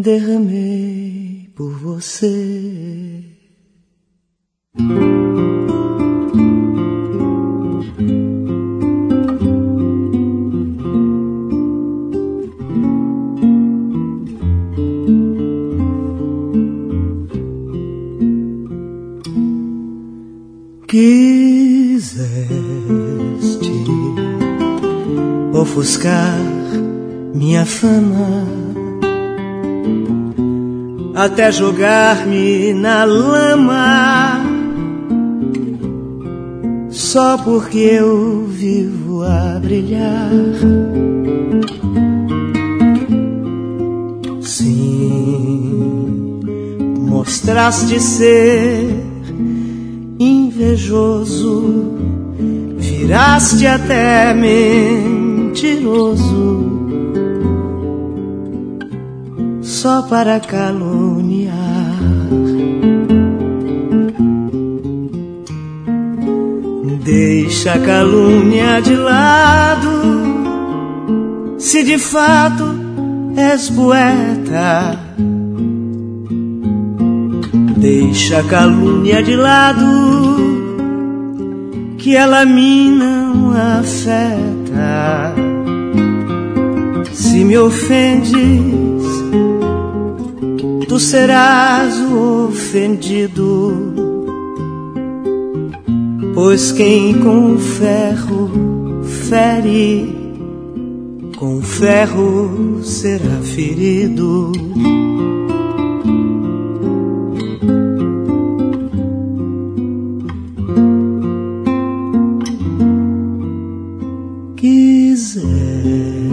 derramei por você. Quiseste ofuscar minha fama, até jogar-me na lama, só porque eu vivo a brilhar. Sim, mostraste ser invejoso, viraste até mentiroso, só para caluniar. Deixa a calúnia de lado, se de fato és poeta. Deixa a calúnia de lado, que ela a mim não afeta. Se me ofendes, tu serás o ofendido, pois quem com ferro fere, com ferro será ferido. Quiseste